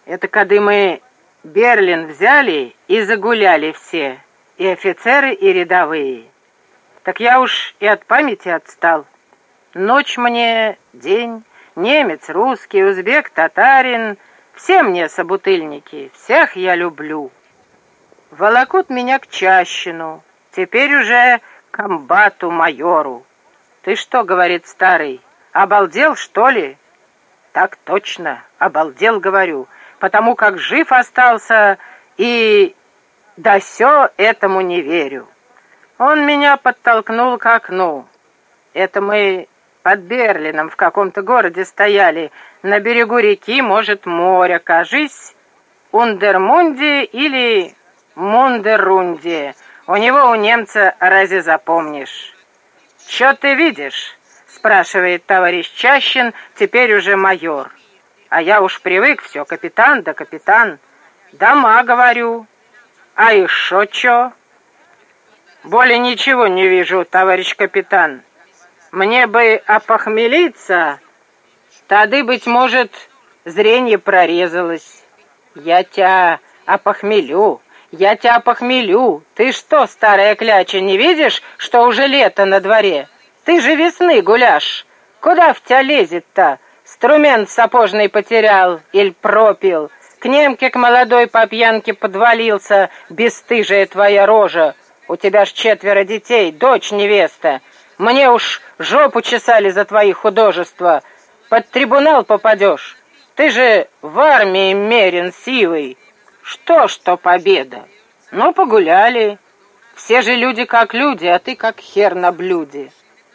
Это когда мы Берлин взяли и загуляли все, и офицеры, и рядовые. Так я уж и от памяти отстал. Ночь мне, день, немец, русский, узбек, татарин, все мне собутыльники, всех я люблю. Волокут меня к Чащину, теперь уже комбату майору. Ты что, говорит старый, обалдел, что ли? Так точно, обалдел, говорю, потому как жив остался и да сё этому не верю. Он меня подтолкнул к окну. Это мы под Берлином в каком-то городе стояли, на берегу реки, может, моря, кажись, Ундермунде или Мундерунде. У него, у немца, разве запомнишь? «Чё ты видишь?» — спрашивает товарищ Чащин, теперь уже майор. А я уж привык, все, капитан да капитан. Дома, говорю. А еще чё? Более ничего не вижу, товарищ капитан. Мне бы опохмелиться, тады, быть может, зрение прорезалось. Я тебя опохмелю, я тебя опохмелю. Ты что, старая кляча, не видишь, что уже лето на дворе? Ты же весны гуляш. Куда в тебя лезет-то? Струмент сапожный потерял или пропил. К немке к молодой по пьянке подвалился, бесстыжая твоя рожа. У тебя ж 4 детей, дочь невеста. Мне уж жопу чесали за твои художества. Под трибунал попадешь. Ты же в армии мерен силой. Что победа? Ну, погуляли. Все же люди как люди, а ты как хер на блюде.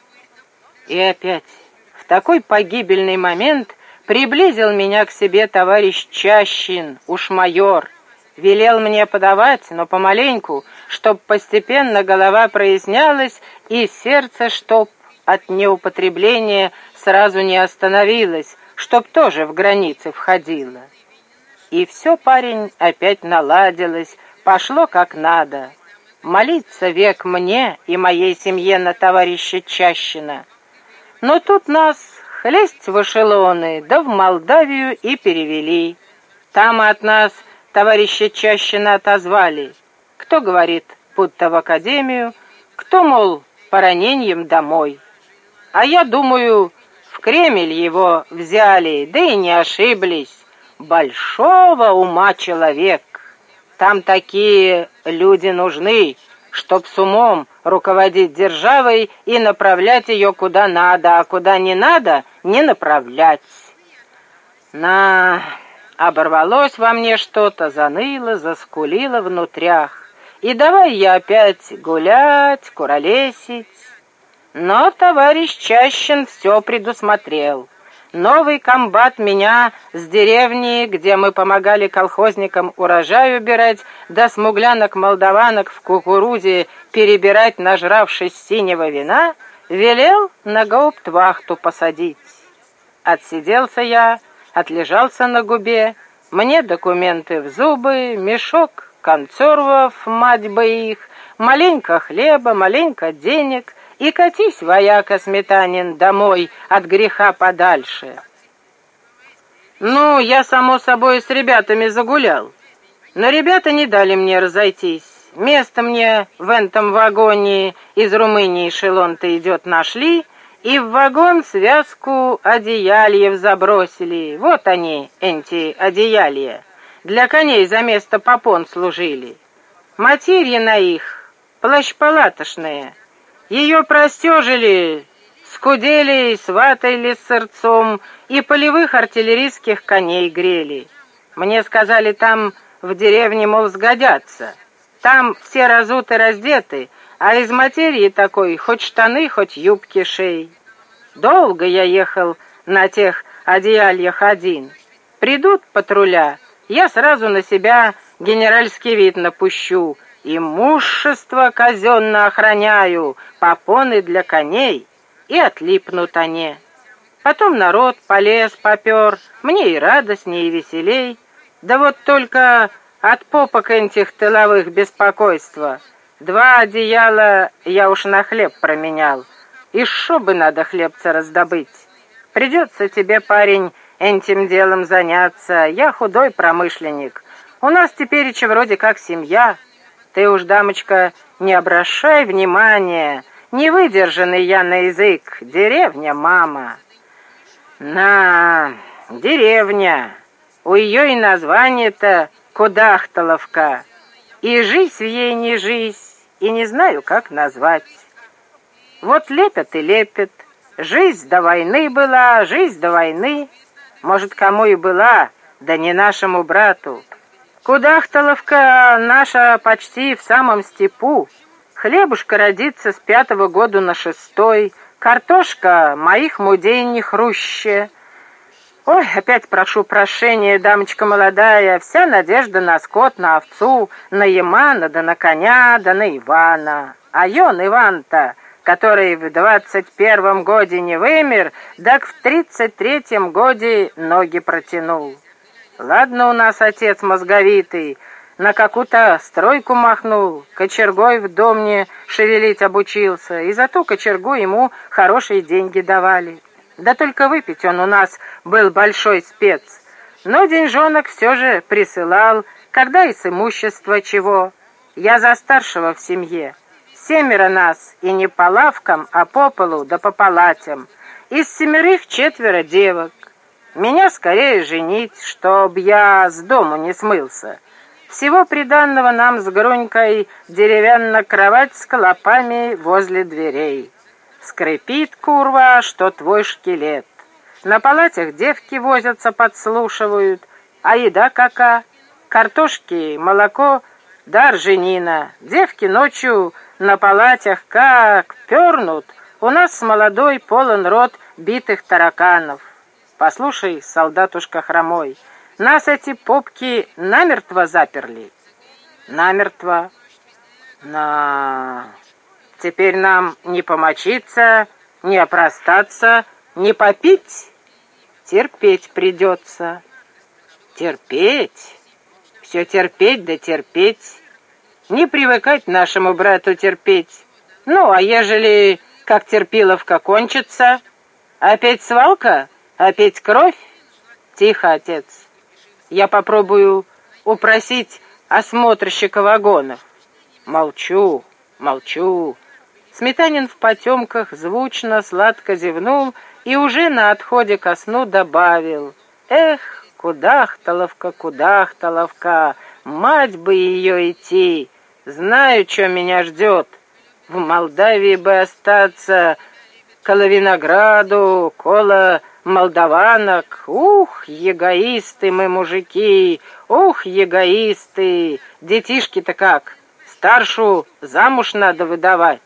И опять в такой погибельный момент приблизил меня к себе товарищ Чащин, уж майор. Велел мне подавать, но помаленьку, чтоб постепенно голова прояснялась и сердце, чтоб от неупотребления сразу не остановилось, чтоб тоже в границы входило. И все, парень, опять наладилось, пошло как надо. Молиться век мне и моей семье на товарища Чащина. Но тут нас хлесть в эшелоны, да в Молдавию и перевели. Там от нас товарища Чащина отозвали. Кто, говорит, будто в академию, кто, мол, по ранениям домой. А я думаю, в Кремль его взяли, да и не ошиблись. Большого ума человек. Там такие люди нужны, чтоб с умом руководить державой и направлять ее куда надо, а куда не надо не направлять. Оборвалось во мне что-то, заныло, заскулило внутрях. И давай я опять гулять, куролесить. Но товарищ Чащин все предусмотрел. Новый комбат меня с деревни, где мы помогали колхозникам урожай убирать, да смуглянок-молдаванок в кукурузе перебирать, нажравшись синего вина, велел на гауптвахту посадить. Отсиделся я, отлежался на губе, мне документы в зубы, мешок консервов, мать бы их, маленько хлеба, маленько денег, и катись, вояка сметанин, домой от греха подальше. Ну, я, само собой, с ребятами загулял, но ребята не дали мне разойтись. Место мне в этом вагоне из Румынии эшелон-то идет нашли, и в вагон связку одеяльев забросили. Вот они, эти одеялья. Для коней за место попон служили. Матерья на их плащ-палатошные. Ее простежили, скудели, сватали с сырцом и полевых артиллерийских коней грели. Мне сказали, там в деревне, мол, сгодятся. Там все разуты, раздеты, а из материи такой хоть штаны, хоть юбки шей. Долго я ехал на тех одеяльях один. Придут патруля, я сразу на себя генеральский вид напущу. Имущество казенно охраняю, попоны для коней, и отлипнут они. Потом народ полез, попер, мне и радостней, и веселей. Да вот только от попок этих тыловых беспокойства. 2 одеяла я уж на хлеб променял. И шо бы надо хлебца раздобыть. Придется тебе, парень, этим делом заняться. Я худой промышленник. У нас теперь вроде как семья. Ты уж, дамочка, не обращай внимания. Невыдержанный я на язык. Деревня, мама. На, деревня. У ее и название-то Кудахталовка. И жизнь в ей не жизнь, и не знаю, как назвать. Вот лепят и лепят. Жизнь до войны была, жизнь до войны. Может, кому и была, да не нашему брату. Кудахталовка наша почти в самом степу. Хлебушка родится с 5-го года на 6-й. Картошка моих мудей не хруще. Ой, опять прошу прощения, дамочка молодая. Вся надежда на скот, на овцу, на Ямана, да на коня, да на Ивана. А ён Иван-то, который в 21-м годе не вымер, так в 33-м годе ноги протянул. Ладно, у нас отец мозговитый, на какую-то стройку махнул, кочергой в доме шевелить обучился, и за ту кочергу ему хорошие деньги давали. Да только выпить он у нас был большой спец. Но деньжонок все же присылал, когда и с имущества чего. Я за старшего в семье. 7 нас, и не по лавкам, а по полу да по палатям. Из 7 4 девок. Меня скорее женить, чтоб я с дому не смылся. Всего приданного нам с Грунькой деревянная кровать с клопами возле дверей. Скрипит, курва, что твой шкелет. На палатях девки возятся, подслушивают. А еда кака? Картошки, молоко, да ржанина. Девки ночью на палатях как пернут. У нас с молодой полон рот битых тараканов. Послушай, солдатушка хромой, нас эти попки намертво заперли. Намертво. Теперь нам не помочиться, не опростаться, не попить. Терпеть придется. Терпеть? Все терпеть да терпеть. Не привыкать нашему брату терпеть. Ну, а ежели, как терпиловка, кончится, опять свалка, опять кровь? Тихо, отец. Я попробую упросить осмотрщика вагонов. Молчу, молчу. Сметанин в потемках звучно, сладко зевнул и уже на отходе ко сну добавил: «Эх, Кудахталовка, Кудахталовка, мать бы ее идти! Знаю, что меня ждет. В Молдавии бы остаться, коло винограду, коло молдаванок. Ух, эгоисты мы, мужики, ух, эгоисты! Детишки-то как, старшу замуж надо выдавать».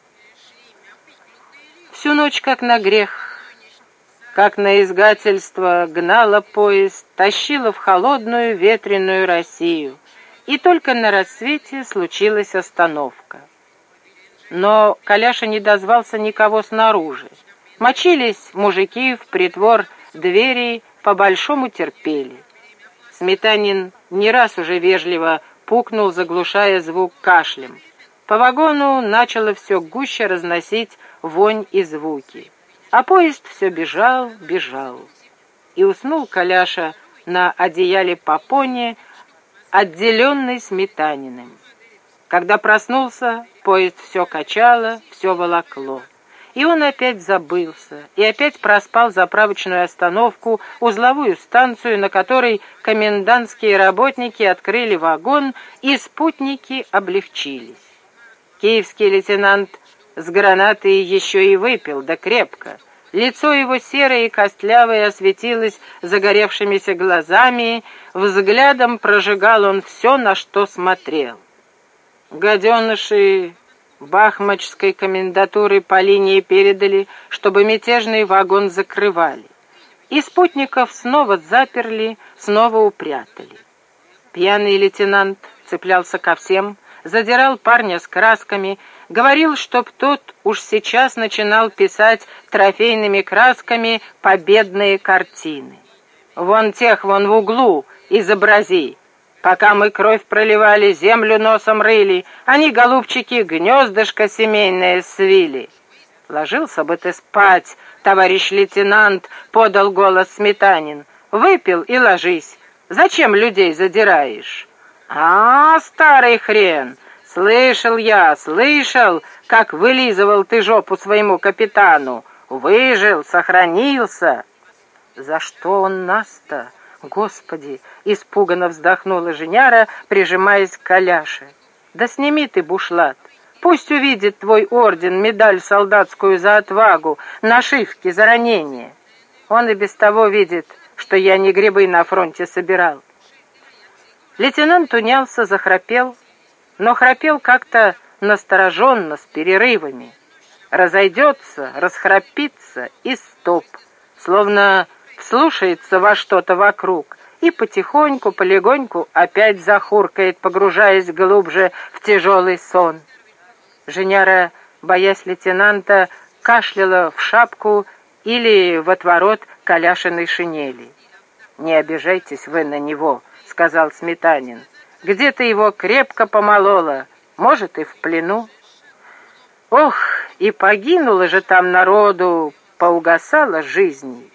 Всю ночь, как на грех, как на изгательство, гнала поезд, тащила в холодную ветреную Россию. И только на рассвете случилась остановка. Но Коляша не дозвался никого снаружи. Мочились мужики в притвор двери, по-большому терпели. Сметанин не раз уже вежливо пукнул, заглушая звук кашлем. По вагону начало все гуще разносить вонь и звуки. А поезд все бежал, бежал. И уснул Коляша на одеяле попоне, отделенный Сметаниным. Когда проснулся, поезд все качало, все волокло. И он опять забылся, и опять проспал заправочную остановку, узловую станцию, на которой комендантские работники открыли вагон, и спутники облегчились. Киевский лейтенант с гранатой еще и выпил, да крепко. Лицо его серое и костлявое осветилось загоревшимися глазами, взглядом прожигал он все, на что смотрел. Гаденыши бахмачской комендатуры по линии передали, чтобы мятежный вагон закрывали. И спутников снова заперли, снова упрятали. Пьяный лейтенант цеплялся ко всем, задирал парня с красками, говорил, чтоб тот уж сейчас начинал писать трофейными красками победные картины. «Вон тех, вон в углу, изобрази. Пока мы кровь проливали, землю носом рыли, они, голубчики, гнездышко семейное свили». «Ложился бы ты спать, товарищ лейтенант», — подал голос Сметанин. Выпил и ложись. Зачем людей задираешь? А, старый хрен! Слышал, как вылизывал ты жопу своему капитану. Выжил, сохранился. За что он нас-то? Господи! Испуганно вздохнула Женяра, прижимаясь к Коляше. Да сними ты бушлат. Пусть увидит твой орден, медаль солдатскую за отвагу, нашивки за ранение. Он и без того видит, что я не грибы на фронте собирал. Лейтенант унялся, захрапел, но храпел как-то настороженно, с перерывами. Разойдется, расхрапится и стоп, словно вслушается во что-то вокруг и потихоньку, полегоньку опять захуркает, погружаясь глубже в тяжелый сон. Женяра, боясь лейтенанта, кашляла в шапку или в отворот Коляшиной шинели. «Не обижайтесь вы на него», — сказал Сметанин. «Где-то его крепко помололо, может, и в плену». Ох, и погинуло же там народу, поугасала жизнь.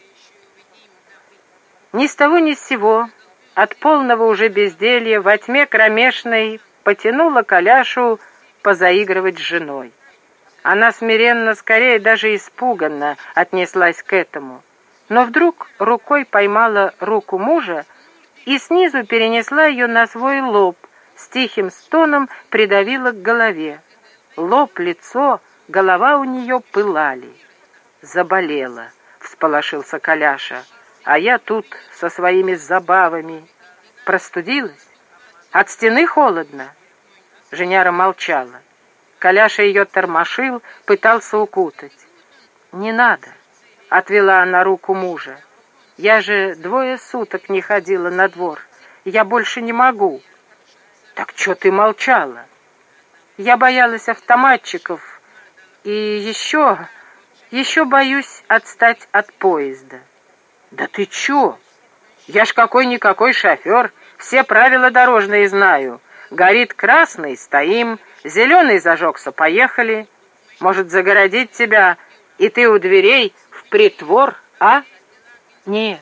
Ни с того ни с сего, от полного уже безделья, во тьме кромешной потянула Коляшу позаигрывать с женой. Она смиренно, скорее даже испуганно отнеслась к этому, но вдруг рукой поймала руку мужа и снизу перенесла ее на свой лоб, с тихим стоном придавила к голове. Лоб, лицо, голова у нее пылали. «Заболела», — всполошился Коляша, «а я тут со своими забавами. Простудилась? От стены холодно?» Женяра молчала. Коляша ее тормошил, пытался укутать. «Не надо», — отвела она руку мужа. «Я же 2 суток не ходила на двор. Я больше не могу». «Так что ты молчала?» «Я боялась автоматчиков. И еще боюсь отстать от поезда». «Да ты чё? Я ж какой-никакой шофер, все правила дорожные знаю. Горит красный — стоим, зеленый зажегся — поехали. Может, загородить тебя, и ты у дверей в притвор, а?» «Нет,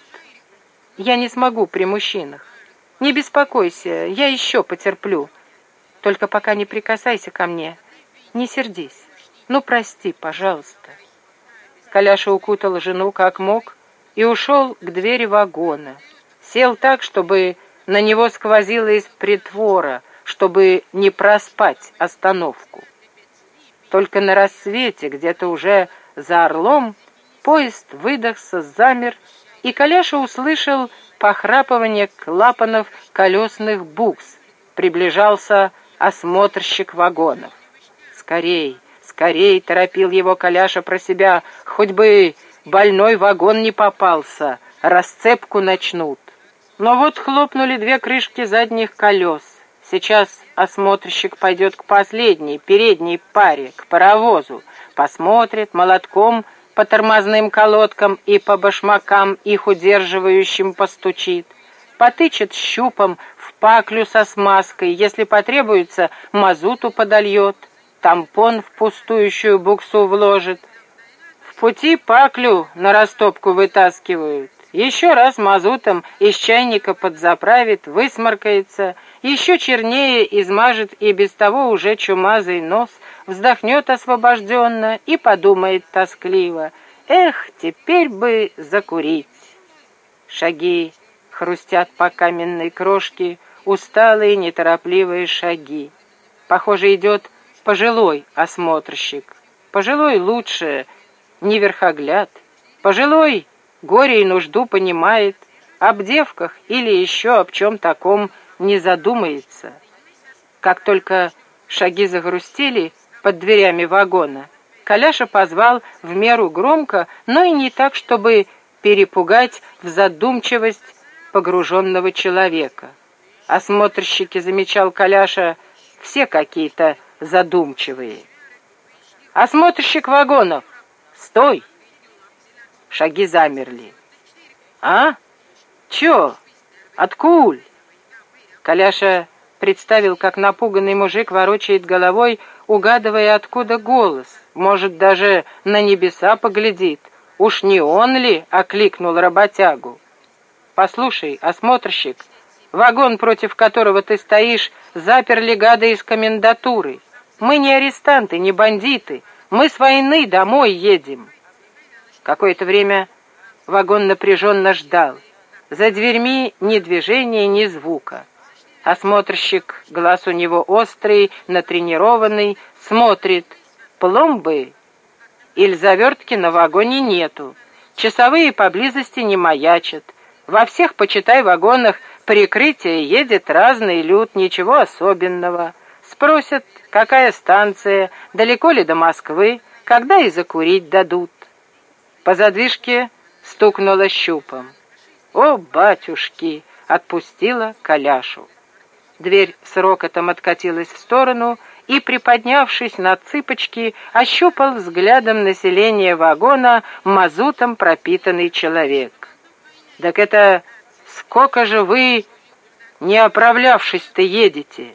я не смогу при мужчинах. Не беспокойся, я еще потерплю. Только пока не прикасайся ко мне, не сердись. Ну, прости, пожалуйста». Коляша укутал жену как мог и ушел к двери вагона. Сел так, чтобы на него сквозило из притвора, чтобы не проспать остановку. Только на рассвете, где-то уже за Орлом, поезд выдохся, замер, и Коляша услышал похрапывание клапанов колесных букс. Приближался осмотрщик вагонов. «Скорей, скорей!» — торопил его Коляша про себя. «Хоть бы больной вагон не попался, расцепку начнут». Но вот хлопнули 2 крышки задних колес. Сейчас осмотрщик пойдет к последней, передней паре, к паровозу, посмотрит молотком по тормозным колодкам и по башмакам, их удерживающим, постучит, потычет щупом в паклю со смазкой, если потребуется, мазуту подольет, тампон в пустующую буксу вложит. В пути паклю на растопку вытаскивают. Еще раз мазутом из чайника подзаправит, высморкается, еще чернее измажет и без того уже чумазый нос, вздохнет освобожденно и подумает тоскливо: «Эх, теперь бы закурить». Шаги хрустят по каменной крошке, усталые, неторопливые шаги. Похоже, идет пожилой осмотрщик. Пожилой лучше, не верхогляд. Пожилой горе и нужду понимает, об девках или еще об чем таком не задумается. Как только шаги загрустили под дверями вагона, Коляша позвал в меру громко, но и не так, чтобы перепугать в задумчивость погруженного человека. Осмотрщики, замечал Коляша, все какие-то задумчивые. «Осмотрщик вагонов! Стой!» Шаги замерли. «А? Чё? Откуль?» Коляша представил, как напуганный мужик ворочает головой, угадывая, откуда голос. Может, даже на небеса поглядит. Уж не он ли окликнул работягу? «Послушай, осмотрщик, вагон, против которого ты стоишь, заперли гады из комендатуры. Мы не арестанты, не бандиты. Мы с войны домой едем». Какое-то время вагон напряженно ждал. За дверьми ни движения, ни звука. Осмотрщик, глаз у него острый, натренированный, смотрит. Пломбы или завертки на вагоне нету. Часовые поблизости не маячат. Во всех, почитай, вагонах прикрытие едет разный люд, ничего особенного. Спросят, какая станция, далеко ли до Москвы, когда и закурить дадут. По задвижке стукнула щупом. «О, батюшки!» — отпустила Коляшу. Дверь с рокотом откатилась в сторону, и, приподнявшись на цыпочки, ощупал взглядом население вагона мазутом пропитанный человек. «Так это сколько же вы, не оправлявшись-то, едете?»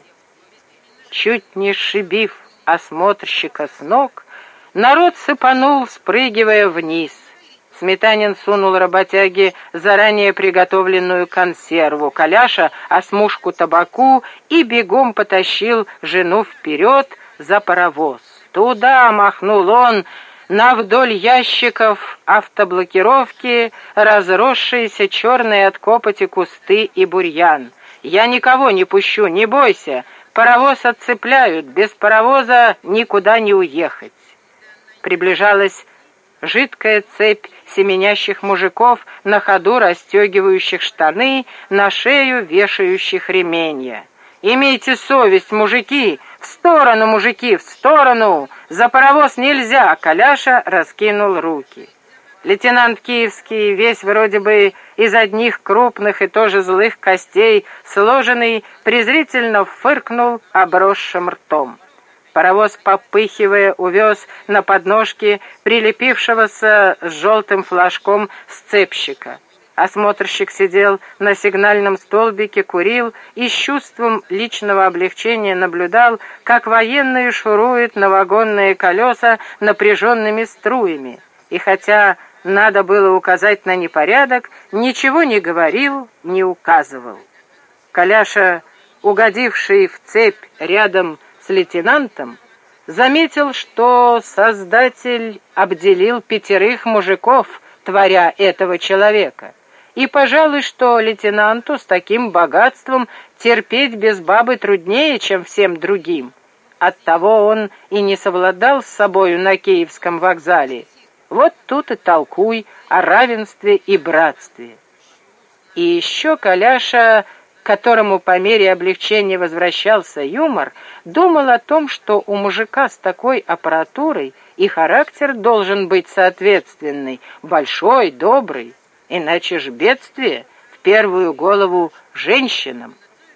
Чуть не сшибив осмотрщика с ног, народ сыпанул, спрыгивая вниз. Сметанин сунул работяге заранее приготовленную консерву, Коляша — осмушку табаку и бегом потащил жену вперед за паровоз. «Туда!» — махнул он на вдоль ящиков автоблокировки, разросшиеся черные от копоти кусты и бурьян. «Я никого не пущу, не бойся! Паровоз отцепляют, без паровоза никуда не уехать!» Приближалась жидкая цепь семенящих мужиков, на ходу расстегивающих штаны, на шею вешающих ременья. «Имейте совесть, мужики! В сторону, мужики, в сторону! За паровоз нельзя!» Коляша раскинул руки. Лейтенант Киевский, весь вроде бы из одних крупных и тоже злых костей, сложенный, презрительно фыркнул обросшим ртом. Паровоз, попыхивая, увез на подножке прилепившегося с желтым флажком сцепщика. Осмотрщик сидел на сигнальном столбике, курил и с чувством личного облегчения наблюдал, как военные шуруют на вагонные колеса напряженными струями. И хотя надо было указать на непорядок, ничего не говорил, не указывал. Коляша, угодивший в цепь рядом с лейтенантом, заметил, что Создатель обделил 5 мужиков, творя этого человека, и, пожалуй, что лейтенанту с таким богатством терпеть без бабы труднее, чем всем другим. Оттого он и не совладал с собою на Киевском вокзале. Вот тут и толкуй о равенстве и братстве. И еще Коляша, которому по мере облегчения возвращался юмор, думал о том, что у мужика с такой аппаратурой и характер должен быть соответственный, большой, добрый, иначе ж бедствие в первую голову женщинам.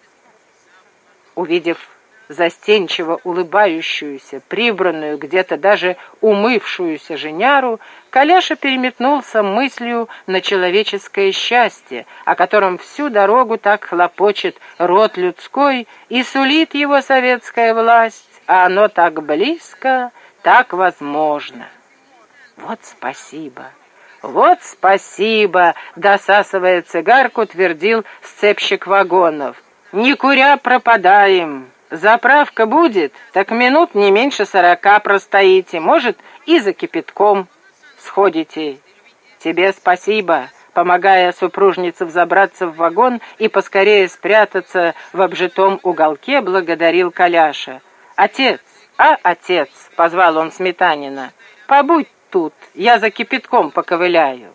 Увидев застенчиво улыбающуюся, прибранную, где-то даже умывшуюся женяру, Коляша переметнулся мыслью на человеческое счастье, о котором всю дорогу так хлопочет род людской и сулит его советская власть, а оно так близко, так возможно. «Вот спасибо! Вот спасибо!» — досасывая цигарку, твердил сцепщик вагонов. «Не куря пропадаем. Заправка будет, так минут не меньше 40 простоите, может, и за кипятком сходите. Тебе спасибо», — помогая супружнице взобраться в вагон и поскорее спрятаться в обжитом уголке, благодарил Коляша. «Отец, отец!» — позвал он Сметанина. «Побудь тут, я за кипятком поковыляю».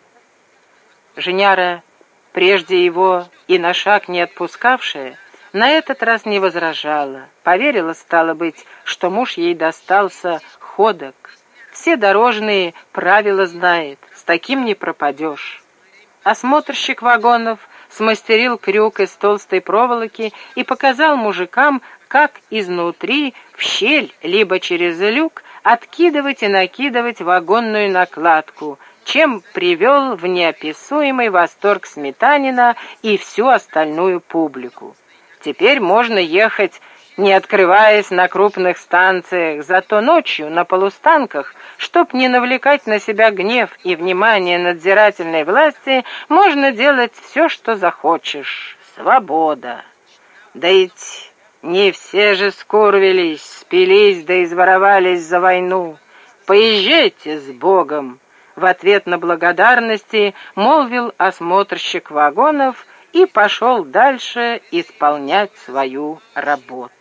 Женяра, прежде его и на шаг не отпускавшая, на этот раз не возражала. Поверила, стало быть, что муж ей достался ходок. Все дорожные правила знает, с таким не пропадешь. Осмотрщик вагонов смастерил крюк из толстой проволоки и показал мужикам, как изнутри в щель, либо через люк, откидывать и накидывать вагонную накладку, чем привел в неописуемый восторг Сметанина и всю остальную публику. Теперь можно ехать не открываясь на крупных станциях, зато ночью на полустанках, чтоб не навлекать на себя гнев и внимание надзирательной власти, можно делать все, что захочешь. Свобода. Да ведь не все же скурвились, спились да изворовались за войну. Поезжайте с Богом, в ответ на благодарности молвил осмотрщик вагонов и пошел дальше исполнять свою работу.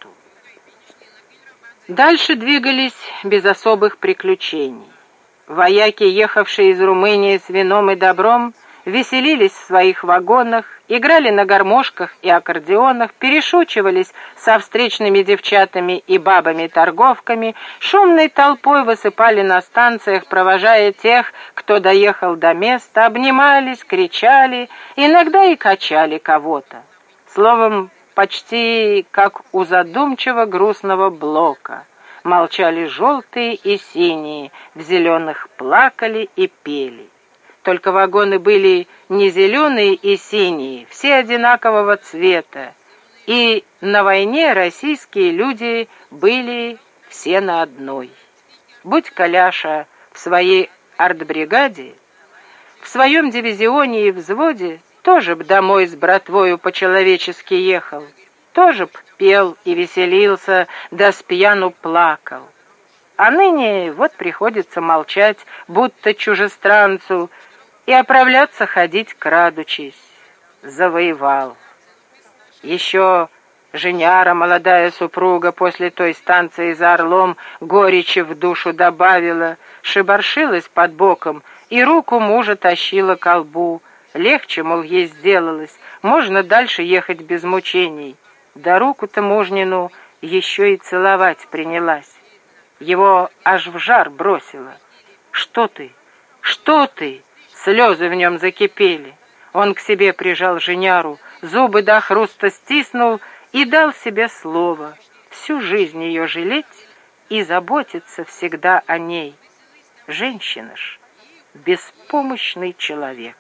Дальше двигались без особых приключений. Вояки, ехавшие из Румынии с вином и добром, веселились в своих вагонах, играли на гармошках и аккордеонах, перешучивались со встречными девчатами и бабами-торговками, шумной толпой высыпали на станциях, провожая тех, кто доехал до места, обнимались, кричали, иногда и качали кого-то. Словом, почти как у задумчиво грустного Блока. Молчали желтые и синие, в зеленых плакали и пели. Только вагоны были не зеленые и синие, все одинакового цвета, и на войне российские люди были все на одной. Будь Коляша в своей артбригаде, в своем дивизионе и взводе, тоже б домой с братвою по-человечески ехал, тоже б пел и веселился, да с пьяну плакал. А ныне вот приходится молчать, будто чужестранцу, и оправляться ходить крадучись. Завоевал. Еще Женяра, молодая супруга, после той станции за Орлом горечи в душу добавила, шибаршилась под боком и руку мужа тащила ко лбу. Легче, мол, ей сделалось, можно дальше ехать без мучений. Да руку-то мужнину еще и целовать принялась. Его аж в жар бросило. «Что ты? Что ты?» Слезы в нем закипели. Он к себе прижал Женяру, зубы до хруста стиснул и дал себе слово всю жизнь ее жалеть и заботиться всегда о ней. Женщина ж, беспомощный человек.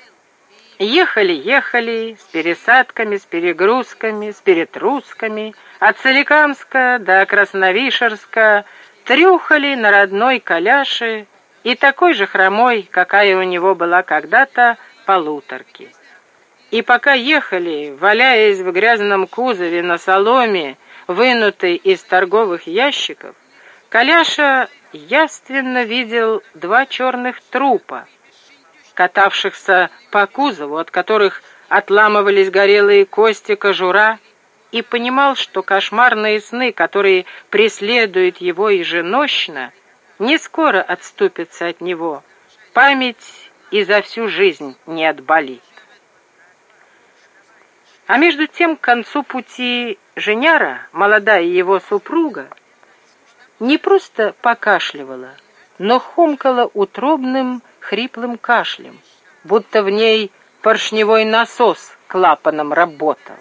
Ехали, с пересадками, с перегрузками, с перетрусками, от Соликамска до Красновишерска, трюхали на родной Коляше и такой же хромой, какая у него была когда-то, полуторки. И пока ехали, валяясь в грязном кузове на соломе, вынутой из торговых ящиков, Коляша явственно видел два черных трупа, катавшихся по кузову, от которых отламывались горелые кости, кожура, и понимал, что кошмарные сны, которые преследуют его еженощно, не скоро отступятся от него, память и за всю жизнь не отболит. А между тем к концу пути Женяра, молодая его супруга, не просто покашливала, но хомкала утробным хриплым кашлем, будто в ней поршневой насос клапаном работал.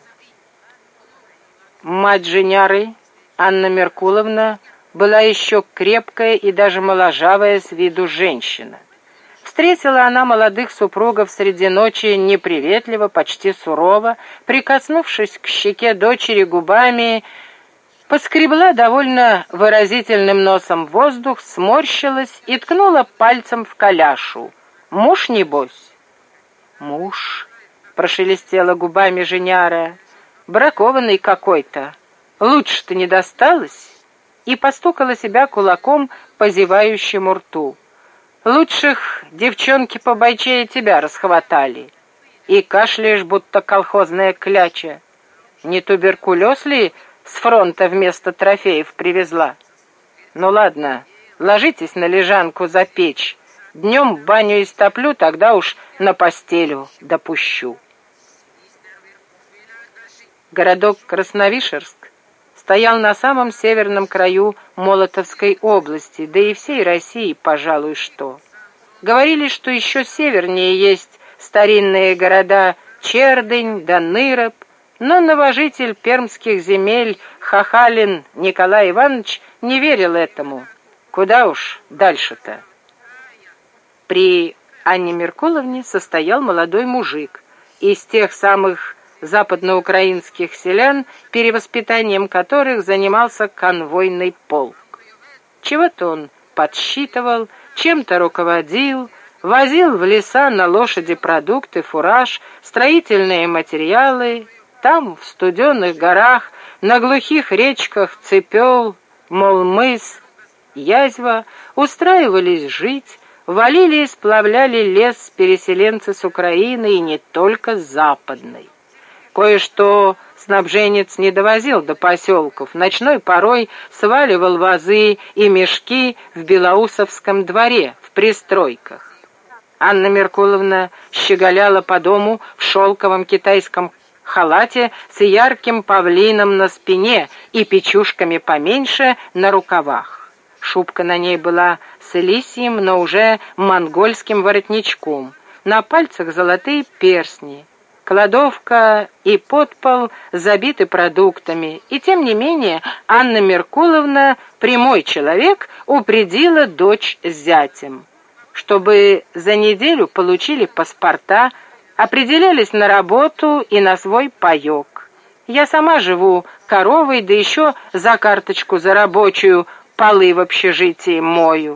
Мать Женяры, Анна Меркуловна, была еще крепкая и даже моложавая с виду женщина. Встретила она молодых супругов среди ночи неприветливо, почти сурово, прикоснувшись к щеке дочери губами, поскребла довольно выразительным носом воздух, сморщилась и ткнула пальцем в Коляшу. «Муж, небось?» «Муж», — прошелестела губами Женяра, — «бракованный какой-то. Лучше-то не досталось?» И постукала себя кулаком по зевающему рту. «Лучших девчонки побойчее тебя расхватали. И кашляешь, будто колхозная кляча. Не туберкулез ли с фронта вместо трофеев привезла? Ну ладно, ложитесь на лежанку за печь. Днем баню истоплю, тогда уж на постелю допущу». Городок Красновишерск стоял на самом северном краю Молотовской области, да и всей России, пожалуй, что. Говорили, что еще севернее есть старинные города Чердынь да Ныроп, но новожитель пермских земель Хахалин Николай Иванович не верил этому. Куда уж дальше-то? При Анне Меркуловне состоял молодой мужик из тех самых западноукраинских селян, перевоспитанием которых занимался конвойный полк. Чего-то он подсчитывал, чем-то руководил, возил в леса на лошади продукты, фураж, строительные материалы. Там, в студенных горах, на глухих речках Цепел, Молмыс, Язьва устраивались жить, валили и сплавляли лес переселенцы с Украины и не только с Западной. Кое-что снабженец не довозил до поселков, ночной порой сваливал вазы и мешки в Белоусовском дворе, в пристройках. Анна Меркуловна щеголяла по дому в шелковом китайском халате с ярким павлином на спине и печушками поменьше на рукавах. Шубка на ней была с лисьим, но уже монгольским воротничком, на пальцах золотые перстни. Кладовка и подпол забиты продуктами, и тем не менее Анна Меркуловна, прямой человек, упредила дочь с зятем, чтобы за неделю получили паспорта, определялись на работу и на свой паёк. Я сама живу коровой, да еще за карточку за рабочую полы в общежитии мою.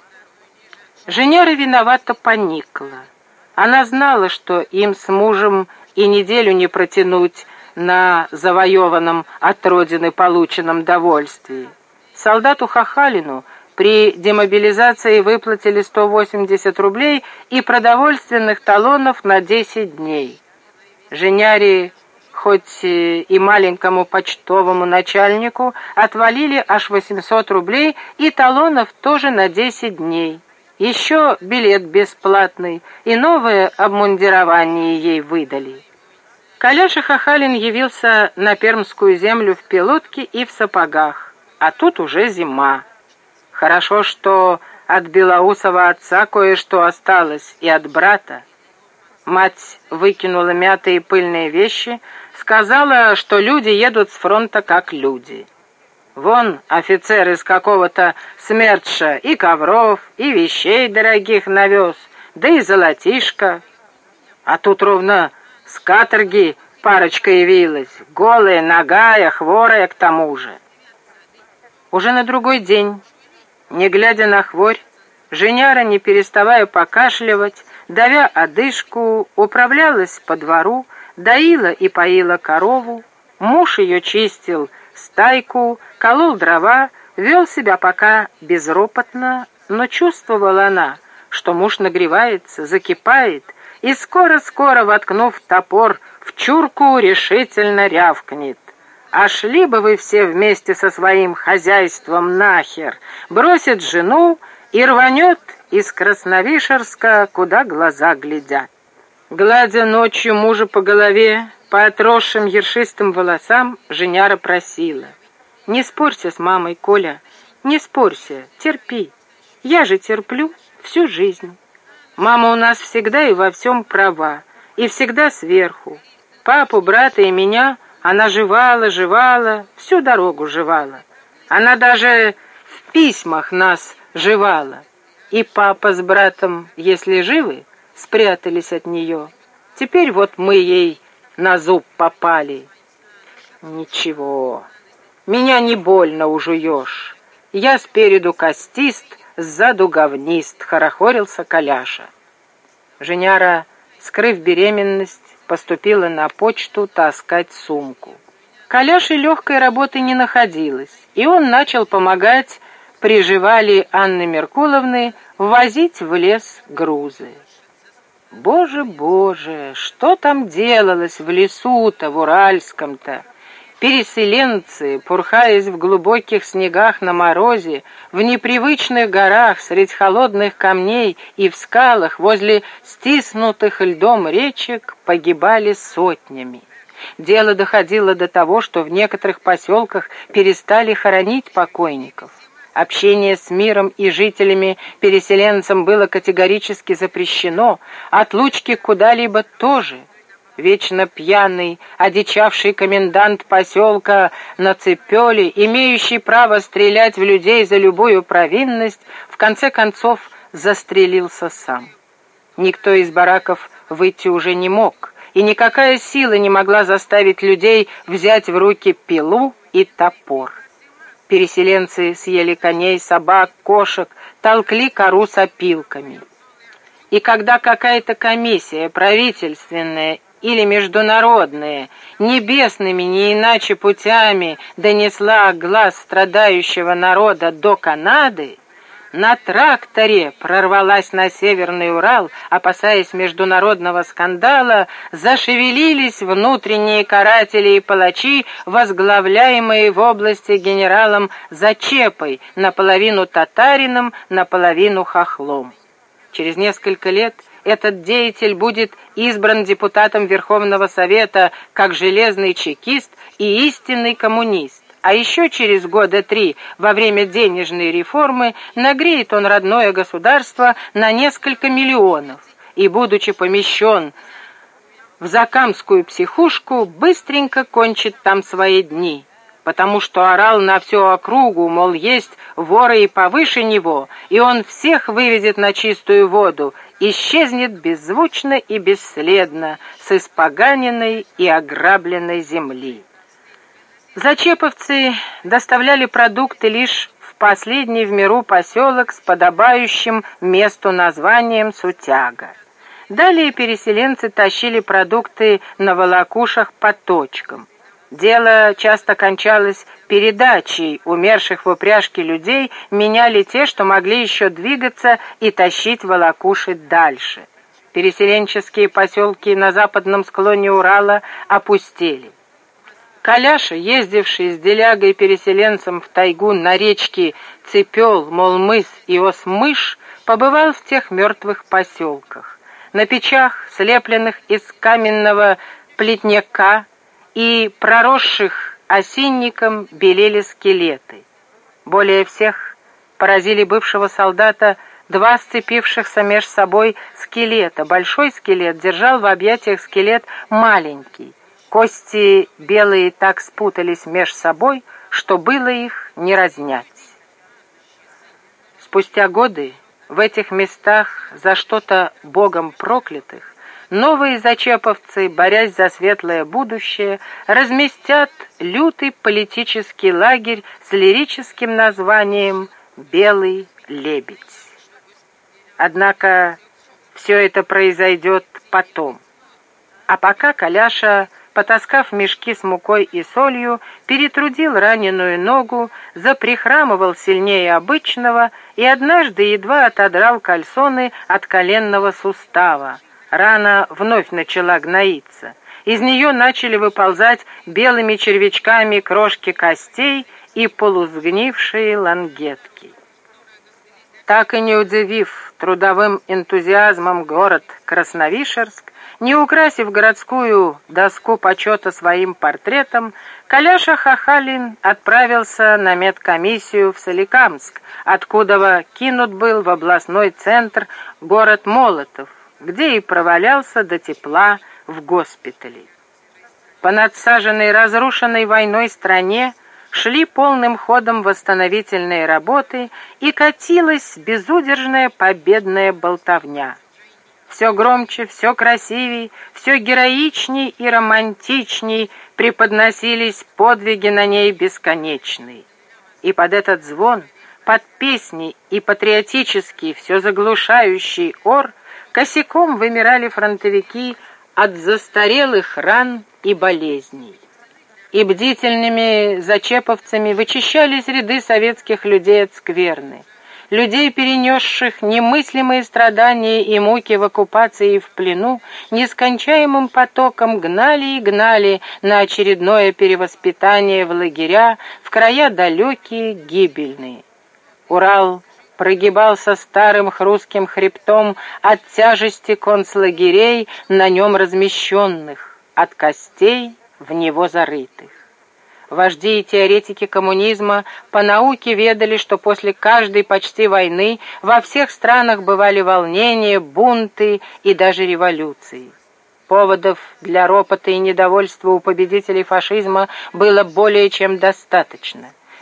Женяра виновато поникла. Она знала, что им с мужем и неделю не протянуть на завоеванном от родины полученном довольствии. Солдату Хахалину при демобилизации выплатили 180 рублей и продовольственных талонов на 10 дней. Женяре, хоть и маленькому почтовому начальнику, отвалили аж 800 рублей и талонов тоже на 10 дней. Еще билет бесплатный и новое обмундирование ей выдали. Коляша Хахалин явился на пермскую землю в пилотке и в сапогах, а тут уже зима. Хорошо, что от Белоусова отца кое-что осталось и от брата. Мать выкинула мятые пыльные вещи, сказала, что люди едут с фронта как люди. Вон офицер из какого-то СМЕРШа и ковров, и вещей дорогих навез, да и золотишко. А тут ровно с каторги парочка явилась, голая, нагая, хворая к тому же. Уже на другой день, не глядя на хворь, Женяра, не переставая покашливать, давя одышку, управлялась по двору, доила и поила корову, муж ее чистил стайку, колол дрова, вел себя пока безропотно, но чувствовала она, что муж нагревается, закипает, и скоро-скоро, воткнув топор в чурку, решительно рявкнет: «А шли бы вы все вместе со своим хозяйством нахер!» Бросит жену и рванет из Красновишерска, куда глаза глядят. Гладя ночью мужа по голове, по отросшим ершистым волосам, Женяра просила: «Не спорься с мамой, Коля, не спорься, терпи. Я же терплю всю жизнь. Мама у нас всегда и во всем права, и всегда сверху. Папу, брата и меня она жевала, всю дорогу жевала. Она даже в письмах нас жевала. И папа с братом, если живы, спрятались от нее. Теперь вот мы ей на зуб попали. Ничего, меня не больно ужуешь. Я спереду костист, сзаду говнист», — хорохорился Коляша. Женяра, скрыв беременность, поступила на почту таскать сумку. Коляше легкой работы не находилось, и он начал помогать приживали Анны Меркуловны ввозить в лес грузы. Боже, боже, что там делалось в лесу-то, в Уральском-то? Переселенцы, пурхаясь в глубоких снегах на морозе, в непривычных горах, средь холодных камней и в скалах, возле стиснутых льдом речек, погибали сотнями. Дело доходило до того, что в некоторых поселках перестали хоронить покойников. Общение с миром и жителями-переселенцам было категорически запрещено, отлучки куда-либо тоже. Вечно пьяный, одичавший комендант поселка на Цепеле, имеющий право стрелять в людей за любую провинность, в конце концов застрелился сам. Никто из бараков выйти уже не мог, и никакая сила не могла заставить людей взять в руки пилу и топор. Переселенцы съели коней, собак, кошек, толкли кору с опилками. И когда какая-то комиссия правительственная или международная небесными не иначе путями донесла глаз страдающего народа до Канады, на тракторе прорвалась на Северный Урал, опасаясь международного скандала, зашевелились внутренние каратели и палачи, возглавляемые в области генералом Зачепой, наполовину татарином, наполовину хохлом. Через несколько лет этот деятель будет избран депутатом Верховного Совета как железный чекист и истинный коммунист. А еще через года 3, во время денежной реформы, нагреет он родное государство на несколько миллионов и, будучи помещен в закамскую психушку, быстренько кончит там свои дни, потому что орал на всю округу, мол, есть воры и повыше него, и он всех выведет на чистую воду, исчезнет беззвучно и бесследно с испоганенной и ограбленной земли. Зачеповцы доставляли продукты лишь в последний в миру поселок с подобающим месту названием Сутяга. Далее переселенцы тащили продукты на волокушах по точкам. Дело часто кончалось передачей, умерших в упряжке людей меняли те, что могли еще двигаться и тащить волокуши дальше. Переселенческие поселки на западном склоне Урала опустели. Коляша, ездивший с делягой-переселенцем в тайгу на речке Цепел, Молмыс и Осмыш, побывал в тех мертвых поселках. На печах, слепленных из каменного плетняка и проросших осинником, белели скелеты. Более всех поразили бывшего солдата два сцепившихся меж собой скелета. Большой скелет держал в объятиях скелет маленький. Кости белые так спутались меж собой, что было их не разнять. Спустя годы в этих местах за что-то богом проклятых новые зачеповцы, борясь за светлое будущее, разместят лютый политический лагерь с лирическим названием «Белый лебедь». Однако все это произойдет потом. А пока Коляша, потаскав мешки с мукой и солью, перетрудил раненую ногу, заприхрамывал сильнее обычного и однажды едва отодрал кальсоны от коленного сустава. Рана вновь начала гноиться. Из нее начали выползать белыми червячками крошки костей и полусгнившие лангетки. Так и не удивив трудовым энтузиазмом город Красновишерск, не украсив городскую доску почета своим портретом, Коляша Хахалин отправился на медкомиссию в Соликамск, откуда кинут был в областной центр город Молотов, где и провалялся до тепла в госпитале. По надсаженной разрушенной войной стране шли полным ходом восстановительные работы, и катилась безудержная победная болтовня. Все громче, все красивей, все героичней и романтичней преподносились подвиги на ней бесконечные. И под этот звон, под песни и патриотический, все заглушающий ор, косяком вымирали фронтовики от застарелых ран и болезней. И бдительными зачеповцами вычищались ряды советских людей от скверны. Людей, перенесших немыслимые страдания и муки в оккупации и в плену, нескончаемым потоком гнали и гнали на очередное перевоспитание в лагеря, в края далекие, гибельные. Урал прогибался старым хрустким хребтом от тяжести концлагерей, на нем размещенных, от костей в него зарытых. Вожди и теоретики коммунизма по науке ведали, что после каждой почти войны во всех странах бывали волнения, бунты и даже революции. Поводов для ропота и недовольства у победителей фашизма было более чем достаточно.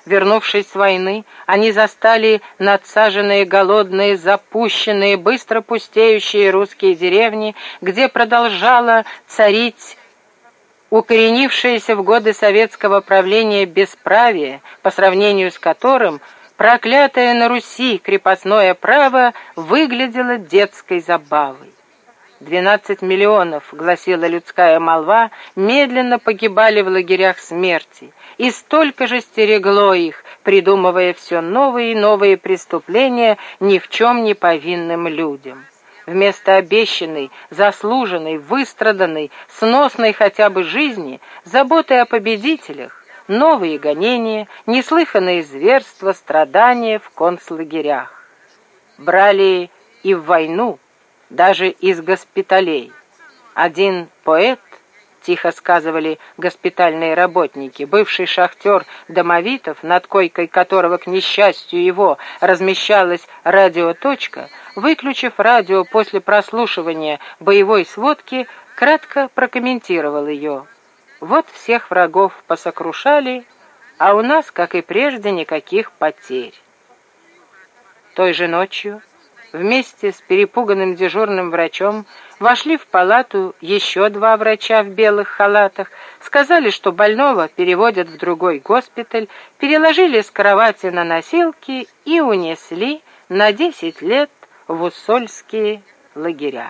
Вернувшись с войны, они застали надсаженные, голодные, запущенные, быстро пустеющие русские деревни, где продолжала царить укоренившееся в годы советского правления бесправие, по сравнению с которым проклятое на Руси крепостное право выглядело детской забавой. 12 миллионов, гласила людская молва, медленно погибали в лагерях смерти, и столько же стерегло их, придумывая все новые и новые преступления ни в чем не повинным людям. Вместо обещанной, заслуженной, выстраданной, сносной хотя бы жизни, заботы о победителях, новые гонения, неслыханные зверства, страдания в концлагерях. Брали и в войну, даже из госпиталей. Один поэт, тихо сказывали госпитальные работники, бывший шахтер Домовитов, над койкой которого, к несчастью его, размещалась радиоточка, выключив радио после прослушивания боевой сводки, кратко прокомментировал ее. Вот всех врагов посокрушали, а у нас, как и прежде, никаких потерь. Той же ночью вместе с перепуганным дежурным врачом вошли в палату еще 2 врача в белых халатах, сказали, что больного переводят в другой госпиталь, переложили с кровати на носилки и унесли на 10 лет в Уссольские лагеря.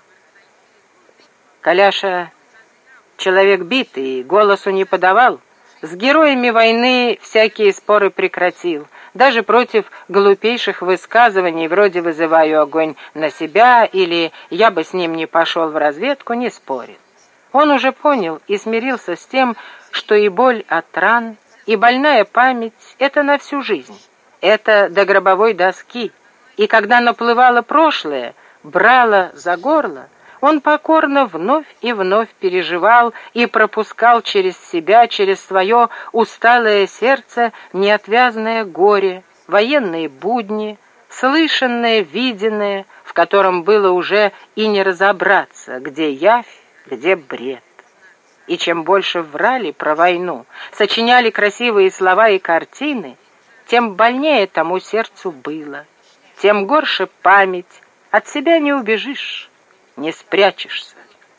Коляша человек битый, голосу не подавал, с героями войны всякие споры прекратил, даже против глупейших высказываний вроде «вызываю огонь на себя» или «я бы с ним не пошел в разведку» не спорит. Он уже понял и смирился с тем, что и боль от ран, и больная память — это на всю жизнь, это до гробовой доски, и когда наплывало прошлое, брало за горло, он покорно вновь и вновь переживал и пропускал через себя, через свое усталое сердце неотвязное горе, военные будни, слышанное, виденное, в котором было уже и не разобраться, где явь, где бред. И чем больше врали про войну, сочиняли красивые слова и картины, тем больнее тому сердцу было, тем горше память, от себя не убежишь, не спрячешься.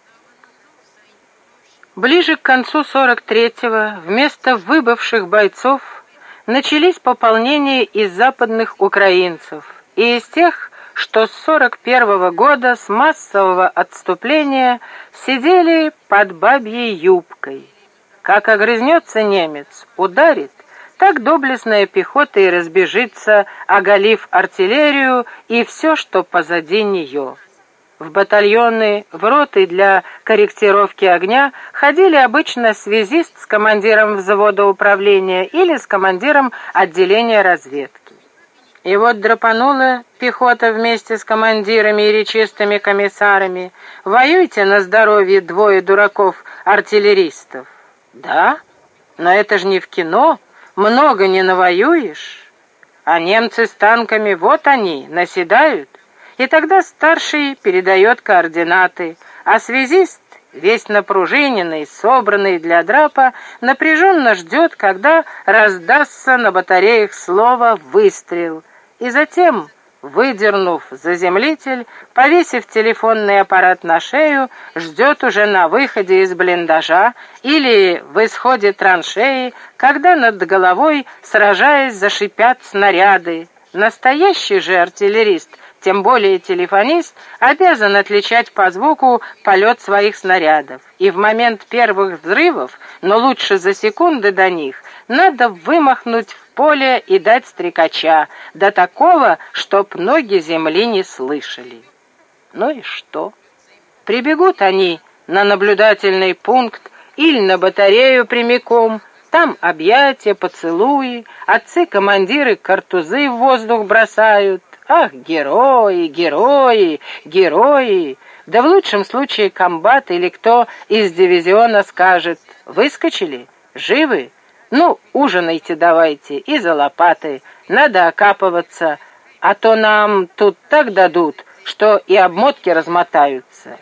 Ближе к концу 43-го вместо выбывших бойцов начались пополнения из западных украинцев и из тех, что с 41-го года с массового отступления сидели под бабьей юбкой. Как огрызнется немец, ударит, так доблестная пехота и разбежится, оголив артиллерию и все, что позади нее. В батальоны, в роты для корректировки огня ходили обычно связист с командиром взвода управления или с командиром отделения разведки. И вот драпанула пехота вместе с командирами и речистыми комиссарами. Воюйте на здоровье 2 дураков-артиллеристов. Да, но это же не в кино, много не навоюешь. А немцы с танками, вот они, наседают. И тогда старший передает координаты, а связист, весь напружиненный, собранный для драпа, напряженно ждет, когда раздастся на батареях слово «выстрел», и затем, выдернув заземлитель, повесив телефонный аппарат на шею, ждет уже на выходе из блиндажа или в исходе траншеи, когда над головой, сражаясь, зашипят снаряды. Настоящий же артиллерист, тем более телефонист, обязан отличать по звуку полет своих снарядов. И в момент первых взрывов, но лучше за секунды до них, надо вымахнуть в поле и дать стрекача, до такого, чтоб ноги земли не слышали. Ну и что? Прибегут они на наблюдательный пункт или на батарею прямиком, там объятия, поцелуи, отцы-командиры картузы в воздух бросают. Ах, герои, герои, герои! Да в лучшем случае комбат или кто из дивизиона скажет: выскочили? Живы? Ну, ужинайте давайте и за лопаты, надо окапываться, а то нам тут так дадут, что и обмотки размотаются.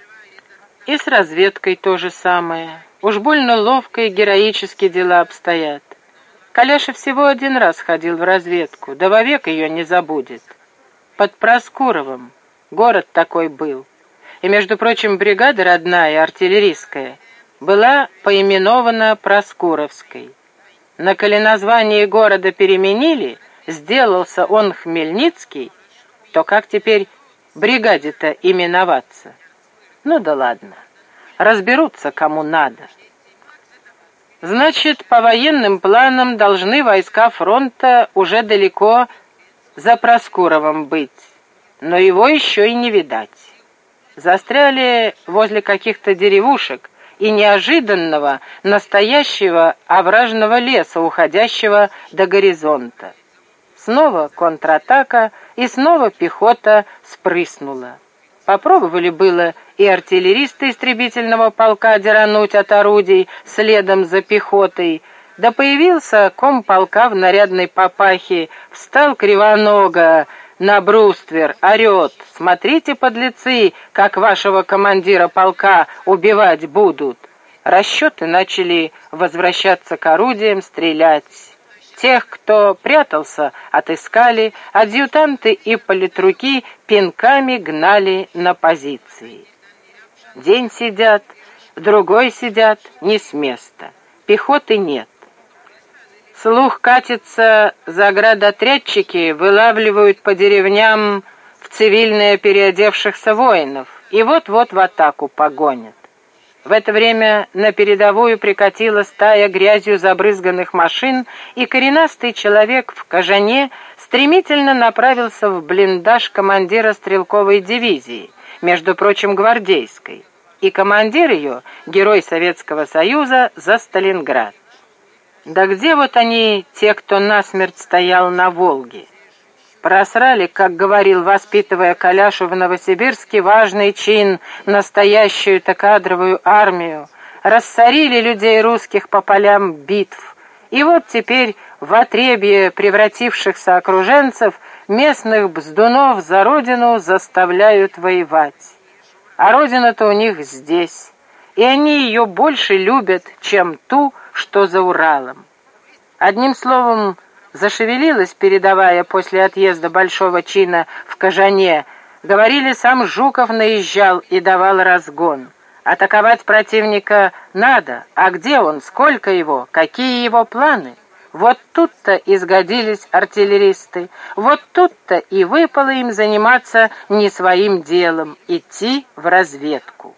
И с разведкой то же самое. Уж больно ловко и героически дела обстоят. Коляша всего один раз ходил в разведку, да вовек ее не забудет. Под Проскуровым город такой был. И, между прочим, бригада родная, артиллерийская, была поименована Проскуровской. Но коли название города переменили, сделался он Хмельницкий, то как теперь бригаде-то именоваться? Ну да ладно, разберутся кому надо. Значит, по военным планам должны войска фронта уже далеко за Проскуровым быть, но его еще и не видать. Застряли возле каких-то деревушек и неожиданного настоящего овражного леса, уходящего до горизонта. Снова контратака, и снова пехота спрыснула. Попробовали было и артиллеристы истребительного полка дерануть от орудий следом за пехотой, да появился комполка в нарядной папахе, встал кривоного на бруствер, орет: «Смотрите, подлецы, как вашего командира полка убивать будут!» Расчеты начали возвращаться к орудиям, стрелять. Тех, кто прятался, отыскали, адъютанты и политруки пинками гнали на позиции. День сидят, другой сидят, не с места. Пехоты нет. Слух катится, заградотрядчики вылавливают по деревням в цивильное переодевшихся воинов и вот-вот в атаку погонят. В это время на передовую прикатила стая грязью забрызганных машин, и коренастый человек в кожане стремительно направился в блиндаж командира стрелковой дивизии, между прочим, гвардейской, и командир ее, герой Советского Союза, за Сталинград. Да где вот они, те, кто насмерть стоял на Волге? Просрали, как говорил, воспитывая Коляшу в Новосибирске, важный чин, настоящую-то кадровую армию, рассорили людей русских по полям битв. И вот теперь в отребье превратившихся окруженцев местных бздунов за родину заставляют воевать. А родина-то у них здесь, и они ее больше любят, чем ту, что за Уралом. Одним словом, зашевелилась передовая после отъезда большого чина в Кожане. Говорили, сам Жуков наезжал и давал разгон. Атаковать противника надо, а где он, сколько его, какие его планы? Вот тут-то и сгодились артиллеристы, вот тут-то и выпало им заниматься не своим делом, идти в разведку.